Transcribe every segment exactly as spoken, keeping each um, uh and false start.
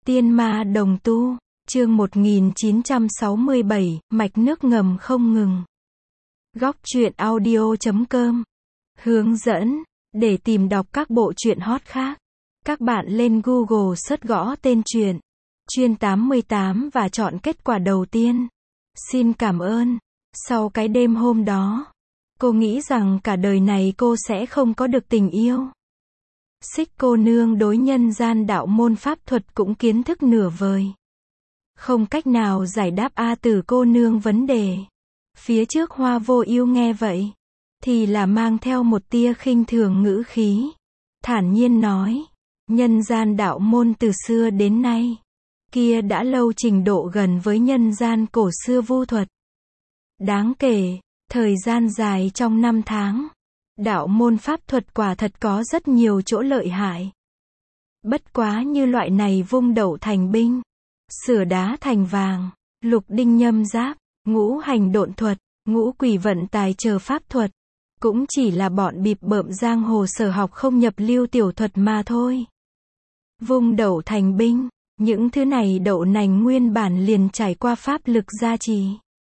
Tiên ma đồng tu, chương một nghìn chín trăm sáu mươi bảy, mạch nước ngầm không ngừng. Góc truyện audio chấm com. Hướng dẫn, để tìm đọc các bộ truyện hot khác. Các bạn lên Google search gõ tên truyện, Chuyên tám mươi tám và chọn kết quả đầu tiên. Xin cảm ơn. Sau cái đêm hôm đó, cô nghĩ rằng cả đời này cô sẽ không có được tình yêu. Xích cô nương đối nhân gian đạo môn pháp thuật cũng kiến thức nửa vời. Không cách nào giải đáp A Tử cô nương vấn đề. Phía trước Hoa Vô Ưu nghe vậy, thì là mang theo một tia khinh thường ngữ khí. Thản nhiên nói, nhân gian đạo môn từ xưa đến nay, kia đã lâu trình độ gần với nhân gian cổ xưa vu thuật. Đáng kể, thời gian dài trong năm tháng, đạo môn pháp thuật quả thật có rất nhiều chỗ lợi hại. Bất quá như loại này vung đậu thành binh, sửa đá thành vàng, lục đinh nhâm giáp, ngũ hành độn thuật, ngũ quỷ vận tài chờ pháp thuật, cũng chỉ là bọn bịp bợm giang hồ sở học không nhập lưu tiểu thuật mà thôi. Vung đậu thành binh, những thứ này đậu nành nguyên bản liền trải qua pháp lực gia trì.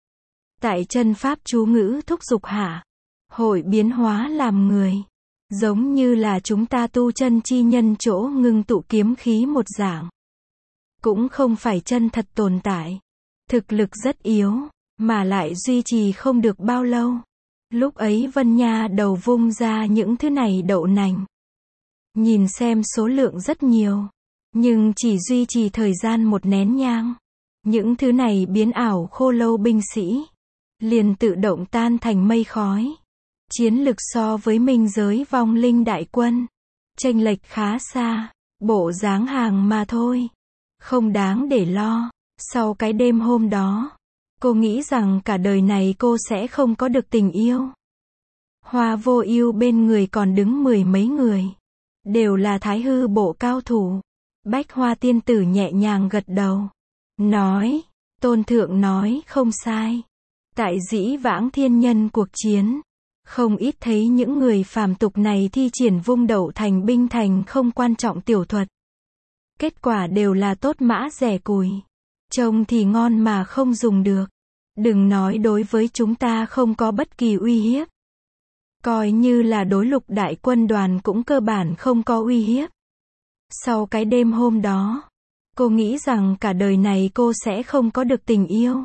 Tại chân pháp chú ngữ thúc dục hạ, hội biến hóa làm người, giống như là chúng ta tu chân chi nhân chỗ ngưng tụ kiếm khí một dạng. Cũng không phải chân thật tồn tại, thực lực rất yếu, mà lại duy trì không được bao lâu. Lúc ấy Vân Nha đầu vung ra những thứ này đậu nành. Nhìn xem số lượng rất nhiều, nhưng chỉ duy trì thời gian một nén nhang. Những thứ này biến ảo khô lâu binh sĩ, liền tự động tan thành mây khói. Chiến lực so với minh giới vong linh đại quân, chênh lệch khá xa, bộ dáng hàng mà thôi. Không đáng để lo. Sau cái đêm hôm đó, cô nghĩ rằng cả đời này cô sẽ không có được tình yêu. Hoa Vô Ưu bên người còn đứng mười mấy người, đều là thái hư bộ cao thủ. Bách Hoa tiên tử nhẹ nhàng gật đầu, nói, tôn thượng nói không sai. Tại dĩ vãng thiên nhân cuộc chiến, không ít thấy những người phàm tục này thi triển vung đậu thành binh thành không quan trọng tiểu thuật. Kết quả đều là tốt mã rẻ cùi. Trông thì ngon mà không dùng được. Đừng nói đối với chúng ta không có bất kỳ uy hiếp. Coi như là đối lục đại quân đoàn cũng cơ bản không có uy hiếp. Sau cái đêm hôm đó, cô nghĩ rằng cả đời này cô sẽ không có được tình yêu.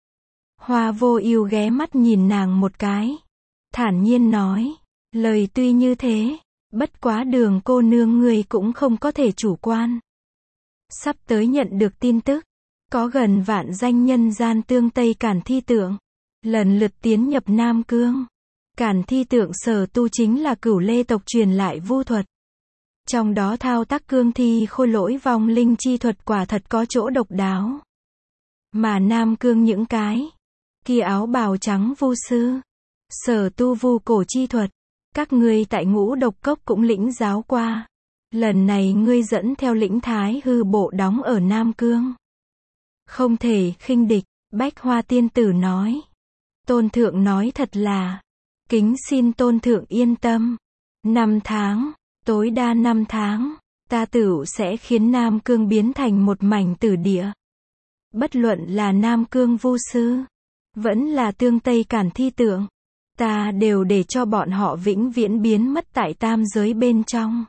Hoa Vô Ưu ghé mắt nhìn nàng một cái, thản nhiên nói, lời tuy như thế, bất quá Đường cô nương ngươi cũng không có thể chủ quan. Sắp tới nhận được tin tức, có gần vạn danh nhân gian tương Tây Cản Thi Tượng, lần lượt tiến nhập Nam Cương. Cản Thi Tượng sở tu chính là Cửu Lê tộc truyền lại vu thuật. Trong đó thao tác cương thi khôi lỗi vong linh chi thuật quả thật có chỗ độc đáo. Mà Nam Cương những cái kia áo bào trắng vu sư, sở tu vu cổ chi thuật, các ngươi tại Ngũ Độc Cốc cũng lĩnh giáo qua. Lần này ngươi dẫn theo lĩnh thái hư bộ đóng ở Nam Cương, không thể khinh địch. Bách Hoa tiên tử nói, tôn thượng nói thật là, kính xin tôn thượng yên tâm. Năm tháng, tối đa năm tháng, ta tửu sẽ khiến Nam Cương biến thành một mảnh tử địa. Bất luận là Nam Cương vu sư, vẫn là tương Tây Cản Thi Tượng, ta đều để cho bọn họ vĩnh viễn biến mất tại tam giới bên trong.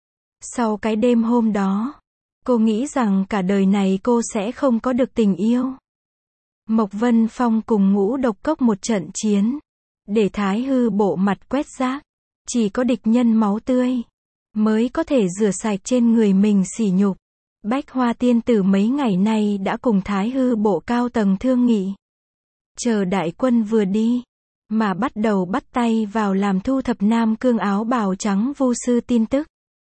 Sau cái đêm hôm đó, cô nghĩ rằng cả đời này cô sẽ không có được tình yêu. Mộc Vân Phong cùng Ngũ Độc Cốc một trận chiến, để thái hư bộ mặt quét rác, chỉ có địch nhân máu tươi mới có thể rửa sạch trên người mình sỉ nhục. Bách Hoa tiên tử mấy ngày nay đã cùng thái hư bộ cao tầng thương nghị, chờ đại quân vừa đi, mà bắt đầu bắt tay vào làm thu thập Nam Cương áo bào trắng vu sư tin tức.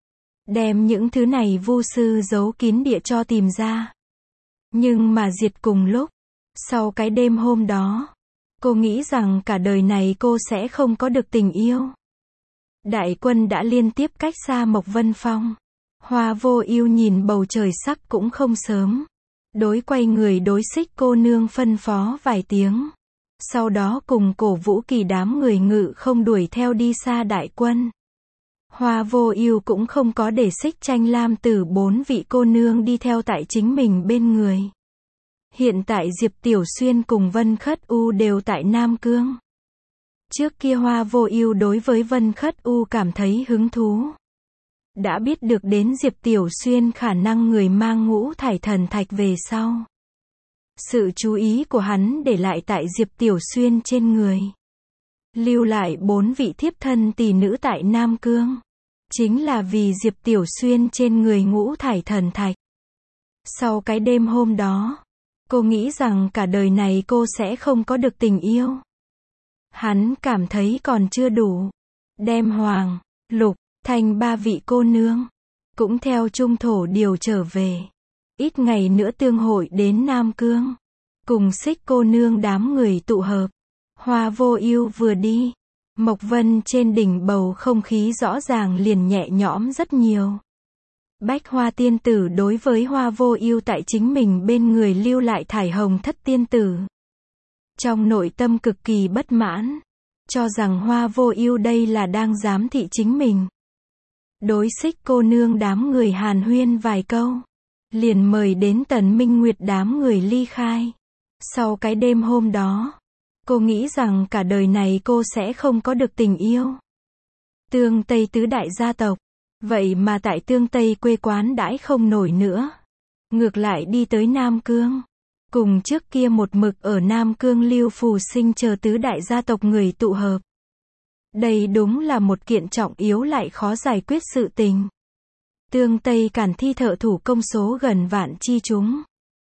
Đem những thứ này vu sư giấu kín địa cho tìm ra. Nhưng mà diệt cùng lúc. Sau cái đêm hôm đó, cô nghĩ rằng cả đời này cô sẽ không có được tình yêu. Đại quân đã liên tiếp cách xa Mộc Vân Phong. Hoa Vô Ưu nhìn bầu trời sắc cũng không sớm. Đối quay người đối Xích cô nương phân phó vài tiếng. Sau đó cùng cổ vũ kỳ đám người ngự không đuổi theo đi xa đại quân. Hoa Vô Ưu cũng không có để Xích Tranh Lam Tử bốn vị cô nương đi theo tại chính mình bên người. Hiện tại Diệp Tiểu Xuyên cùng Vân Khất U đều tại Nam Cương. Trước kia Hoa Vô Ưu đối với Vân Khất U cảm thấy hứng thú. Đã biết được đến Diệp Tiểu Xuyên khả năng người mang ngũ thải thần thạch về sau. Sự chú ý của hắn để lại tại Diệp Tiểu Xuyên trên người. Lưu lại bốn vị thiếp thân tỷ nữ tại Nam Cương. Chính là vì Diệp Tiểu Xuyên trên người ngũ thải thần thạch. Sau cái đêm hôm đó, cô nghĩ rằng cả đời này cô sẽ không có được tình yêu. Hắn cảm thấy còn chưa đủ. Đem Hoàng, Lục, Thanh ba vị cô nương cũng theo Trung Thổ điều trở về. Ít ngày nữa tương hội đến Nam Cương. Cùng Xích cô nương đám người tụ hợp. Hoa Vô Ưu vừa đi, Mộc Vân trên đỉnh bầu không khí rõ ràng liền nhẹ nhõm rất nhiều. Bách Hoa tiên tử đối với Hoa Vô Ưu tại chính mình bên người lưu lại thải hồng thất tiên tử. Trong nội tâm cực kỳ bất mãn, cho rằng Hoa Vô Ưu đây là đang giám thị chính mình. Đối Xích cô nương đám người hàn huyên vài câu, liền mời đến Tần Minh Nguyệt đám người ly khai. Sau cái đêm hôm đó, cô nghĩ rằng cả đời này cô sẽ không có được tình yêu. Tương Tây tứ đại gia tộc, vậy mà tại Tương Tây quê quán đãi không nổi nữa. Ngược lại đi tới Nam Cương. Cùng trước kia một mực ở Nam Cương Lưu Phù Sinh chờ tứ đại gia tộc người tụ hợp. Đây đúng là một kiện trọng yếu lại khó giải quyết sự tình. Tương Tây Cản Thi thợ thủ công số gần vạn chi chúng.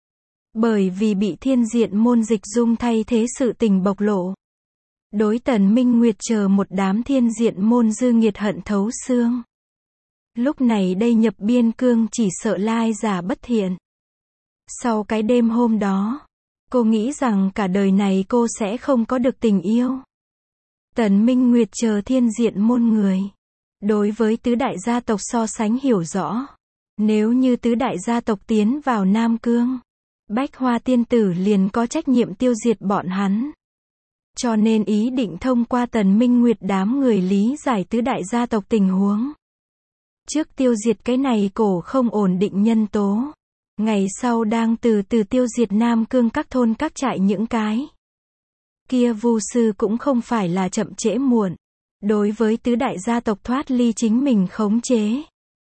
Bởi vì bị Thiên Diện môn Dịch Dung thay thế sự tình bộc lộ. Đối Tần Minh Nguyệt chờ một đám Thiên Diện môn dư nghiệt hận thấu xương. Lúc này đây nhập biên cương chỉ sợ lai giả bất thiện. Sau cái đêm hôm đó, cô nghĩ rằng cả đời này cô sẽ không có được tình yêu. Tần Minh Nguyệt chờ Thiên Diện môn người. Đối với tứ đại gia tộc so sánh hiểu rõ. Nếu như tứ đại gia tộc tiến vào Nam Cương, Bách Hoa tiên tử liền có trách nhiệm tiêu diệt bọn hắn. Cho nên ý định thông qua Tần Minh Nguyệt đám người lý giải tứ đại gia tộc tình huống. Trước tiêu diệt cái này cổ không ổn định nhân tố. Ngày sau đang từ từ tiêu diệt Nam Cương các thôn các trại những cái. Kia Vu sư cũng không phải là chậm trễ muộn. Đối với tứ đại gia tộc thoát ly chính mình khống chế.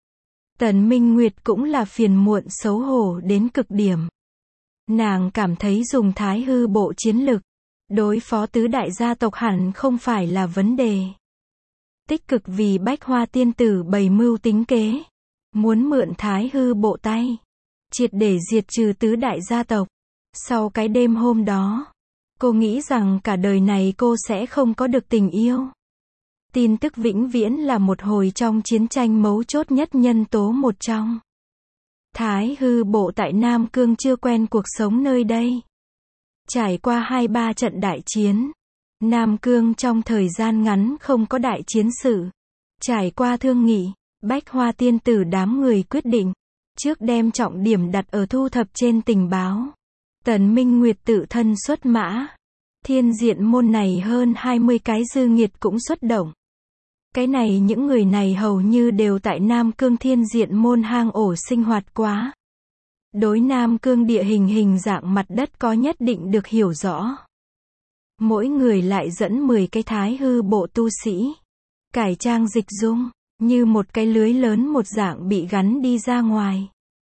Tần Minh Nguyệt cũng là phiền muộn xấu hổ đến cực điểm. Nàng cảm thấy dùng Thái Hư bộ chiến lực, đối phó tứ đại gia tộc hẳn không phải là vấn đề. Tích cực vì Bách Hoa tiên tử bày mưu tính kế. Muốn mượn Thái Hư bộ tay. Triệt để diệt trừ tứ đại gia tộc. Sau cái đêm hôm đó, cô nghĩ rằng cả đời này cô sẽ không có được tình yêu. Tin tức vĩnh viễn là một hồi trong chiến tranh mấu chốt nhất nhân tố một trong. Thái Hư bộ tại Nam Cương chưa quen cuộc sống nơi đây. Trải qua hai ba trận đại chiến, Nam Cương trong thời gian ngắn không có đại chiến sự. Trải qua thương nghị, Bách Hoa tiên tử đám người quyết định, trước đem trọng điểm đặt ở thu thập trên tình báo. Tần Minh Nguyệt tự thân xuất mã. Thiên Diện môn này hơn hai mươi cái dư nghiệt cũng xuất động. Cái này những người này hầu như đều tại Nam Cương Thiên Diện môn hang ổ sinh hoạt quá. Đối Nam Cương địa hình hình dạng mặt đất có nhất định được hiểu rõ. Mỗi người lại dẫn mười cái Thái Hư bộ tu sĩ. Cải trang dịch dung, như một cái lưới lớn một dạng bị gắn đi ra ngoài.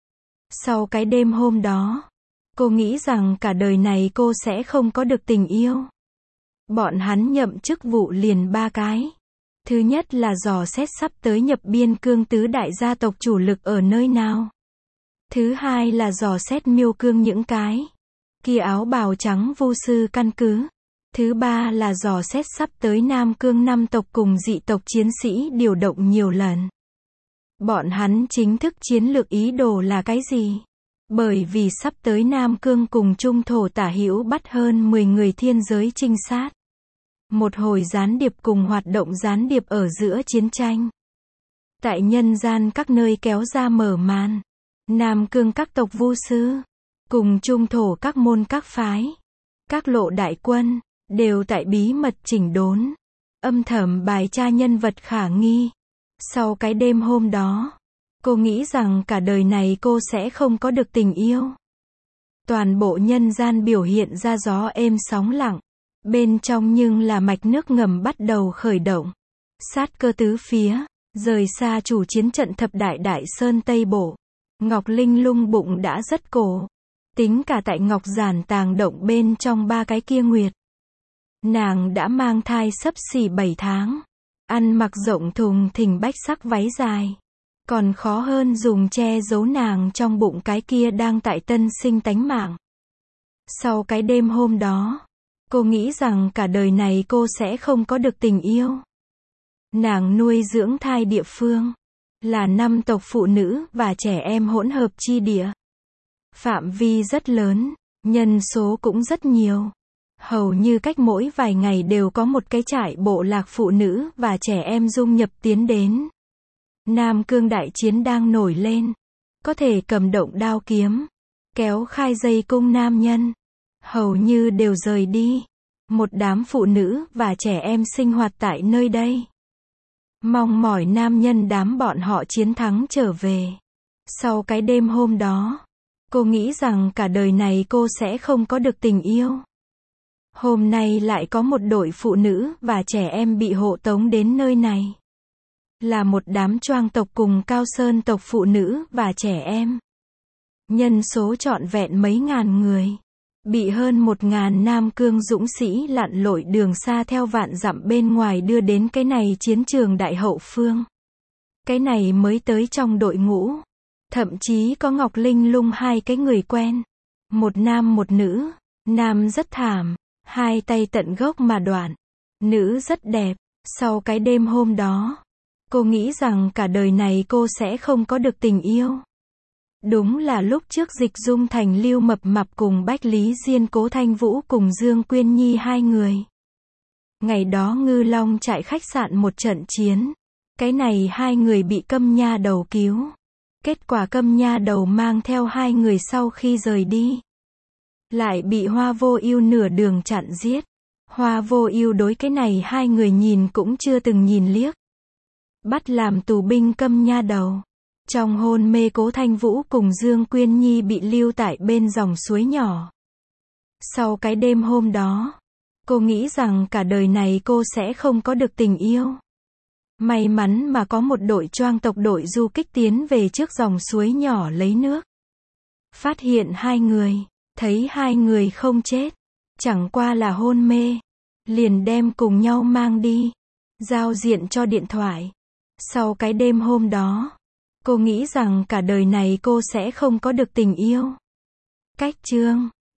Sau cái đêm hôm đó, cô nghĩ rằng cả đời này cô sẽ không có được tình yêu. Bọn hắn nhậm chức vụ liền ba cái. Thứ nhất là dò xét sắp tới nhập biên cương tứ đại gia tộc chủ lực ở nơi nào. Thứ hai là dò xét miêu cương những cái kia áo bào trắng vu sư căn cứ. Thứ ba là dò xét sắp tới Nam Cương năm tộc cùng dị tộc chiến sĩ điều động nhiều lần. Bọn hắn chính thức chiến lược ý đồ là cái gì? Bởi vì sắp tới Nam Cương cùng Trung Thổ tả hữu bắt hơn mười người thiên giới trinh sát. Một hồi gián điệp cùng hoạt động gián điệp ở giữa chiến tranh. Tại nhân gian các nơi kéo ra mở màn. Nam Cương các tộc vu sư, cùng Trung Thổ các môn các phái, các lộ đại quân, đều tại bí mật chỉnh đốn, âm thầm bài tra nhân vật khả nghi. Sau cái đêm hôm đó, cô nghĩ rằng cả đời này cô sẽ không có được tình yêu. Toàn bộ nhân gian biểu hiện ra gió êm sóng lặng. Bên trong nhưng là mạch nước ngầm bắt đầu khởi động. Sát cơ tứ phía, rời xa chủ chiến trận thập đại đại sơn Tây Bộ. Ngọc Linh Lung bụng đã rất cổ. Tính cả tại Ngọc Giản tàng động bên trong ba cái kia nguyệt. Nàng đã mang thai sấp xỉ bảy tháng. Ăn mặc rộng thùng thình bách sắc váy dài. Còn khó hơn dùng che giấu nàng trong bụng cái kia đang tại tân sinh tánh mạng. Sau cái đêm hôm đó, cô nghĩ rằng cả đời này cô sẽ không có được tình yêu. Nàng nuôi dưỡng thai địa phương là năm tộc phụ nữ và trẻ em hỗn hợp chi địa. Phạm vi rất lớn, nhân số cũng rất nhiều. Hầu như cách mỗi vài ngày đều có một cái trại bộ lạc phụ nữ và trẻ em dung nhập tiến đến. Nam Cương đại chiến đang nổi lên. Có thể cầm động đao kiếm, kéo khai dây cung nam nhân. Hầu như đều rời đi. Một đám phụ nữ và trẻ em sinh hoạt tại nơi đây. Mong mỏi nam nhân đám bọn họ chiến thắng trở về. Sau cái đêm hôm đó, cô nghĩ rằng cả đời này cô sẽ không có được tình yêu. Hôm nay lại có một đội phụ nữ và trẻ em bị hộ tống đến nơi này. Là một đám choang tộc cùng Cao Sơn tộc phụ nữ và trẻ em. Nhân số trọn vẹn mấy ngàn người. Bị hơn một ngàn Nam Cương dũng sĩ lặn lội đường xa theo vạn dặm bên ngoài đưa đến cái này chiến trường đại hậu phương. Cái này mới tới trong đội ngũ. Thậm chí có Ngọc Linh Lung hai cái người quen. Một nam một nữ. Nam rất thảm. Hai tay tận gốc mà đoạn. Nữ rất đẹp. Sau cái đêm hôm đó, cô nghĩ rằng cả đời này cô sẽ không có được tình yêu. Đúng là lúc trước Dịch Dung Thành Lưu Mập Mạp cùng Bách Lý Diên Cố Thanh Vũ cùng Dương Quyên Nhi hai người. Ngày đó Ngư Long trại khách sạn một trận chiến. Cái này hai người bị Câm Nha Đầu cứu. Kết quả Câm Nha Đầu mang theo hai người sau khi rời đi. Lại bị Hoa Vô Ưu nửa đường chặn giết. Hoa Vô Ưu đối cái này hai người nhìn cũng chưa từng nhìn liếc. Bắt làm tù binh Câm Nha Đầu. Trong hôn mê Cố Thanh Vũ cùng Dương Quyên Nhi bị lưu tại bên dòng suối nhỏ. Sau cái đêm hôm đó, cô nghĩ rằng cả đời này cô sẽ không có được tình yêu. May mắn mà có một đội choang tộc đội du kích tiến về trước dòng suối nhỏ lấy nước. Phát hiện hai người, thấy hai người không chết, chẳng qua là hôn mê, liền đem cùng nhau mang đi, giao diện cho điện thoại. Sau cái đêm hôm đó, cô nghĩ rằng cả đời này cô sẽ không có được tình yêu. Cách chương